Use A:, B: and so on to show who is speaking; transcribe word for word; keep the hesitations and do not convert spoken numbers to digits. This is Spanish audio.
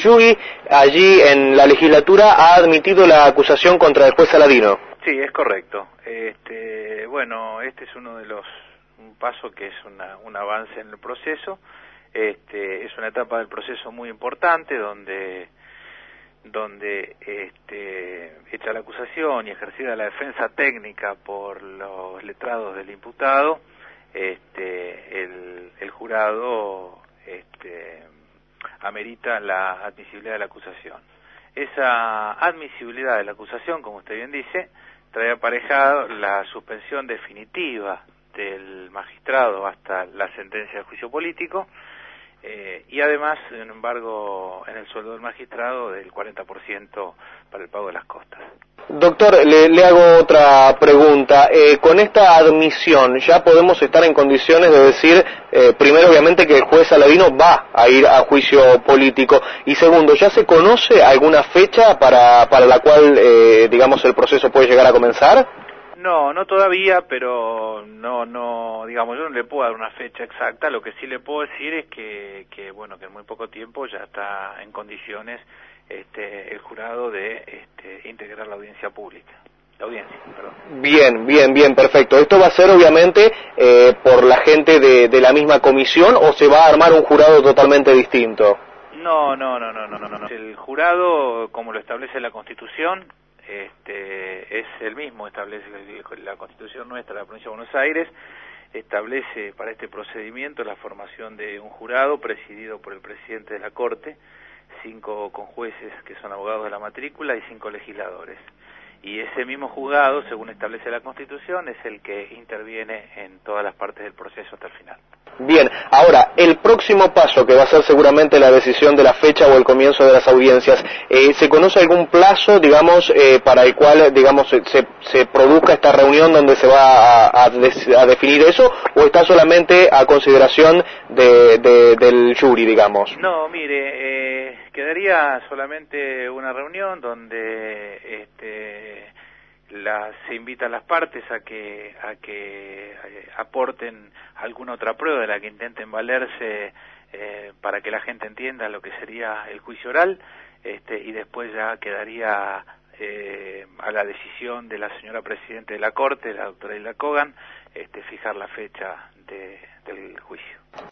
A: jury allí en la legislatura ha admitido la acusación contra el juez Saladino.
B: Sí, es correcto. Este, bueno, este es uno de los, un paso que es una, un avance en el proceso. Este, es una etapa del proceso muy importante donde donde este, hecha la acusación y ejercida la defensa técnica por los letrados del imputado, este, el, el jurado este, amerita la admisibilidad de la acusación. Esa admisibilidad de la acusación, como usted bien dice, trae aparejado la suspensión definitiva del magistrado hasta la sentencia del juicio político, Eh, y además un embargo en el sueldo del magistrado del cuarenta por ciento para el pago de las costas.
A: Doctor, le, le hago otra pregunta. Eh, con esta admisión, ¿ya podemos estar en condiciones de decir, eh, primero obviamente que el juez Saladino va a ir a juicio político, y segundo, ¿ya se conoce alguna fecha para, para la cual, eh, digamos, el proceso puede llegar a comenzar?
B: No, no todavía, pero no, no, digamos, yo no le puedo dar una fecha exacta. Lo que sí le puedo decir es que, que bueno, que en muy poco tiempo ya está en condiciones este, el jurado de este, integrar la audiencia pública. La audiencia, perdón.
A: Bien, bien, bien, perfecto. ¿Esto va a ser obviamente eh, por la gente de, de la misma comisión o se va a armar un jurado totalmente distinto?
B: No, no, no, no, no, no, no. El jurado, como lo establece la Constitución, este, es el mismo, establece la Constitución nuestra de la Provincia de Buenos Aires, establece para este procedimiento la formación de un jurado presidido por el presidente de la Corte, cinco conjueces que son abogados de la matrícula y cinco legisladores. Y ese mismo juzgado, según establece la Constitución, es el que interviene en todas las partes del proceso hasta el final.
A: Bien, ahora, el próximo paso, que va a ser seguramente la decisión de la fecha o el comienzo de las audiencias, eh, ¿se conoce algún plazo, digamos, eh, para el cual, digamos, se, se produzca esta reunión donde se va a, a, des, a definir eso, o está solamente a consideración de, de, del jury, digamos?
B: No, mire, eh, quedaría solamente una reunión donde este, las, se invitan las partes a que a que eh, aporten alguna otra prueba de la que intenten valerse eh, para que la gente entienda lo que sería el juicio oral, este, y después ya quedaría eh, a la decisión de la señora Presidenta de la Corte, la doctora Hilda Kogan, este, fijar la fecha de, del juicio.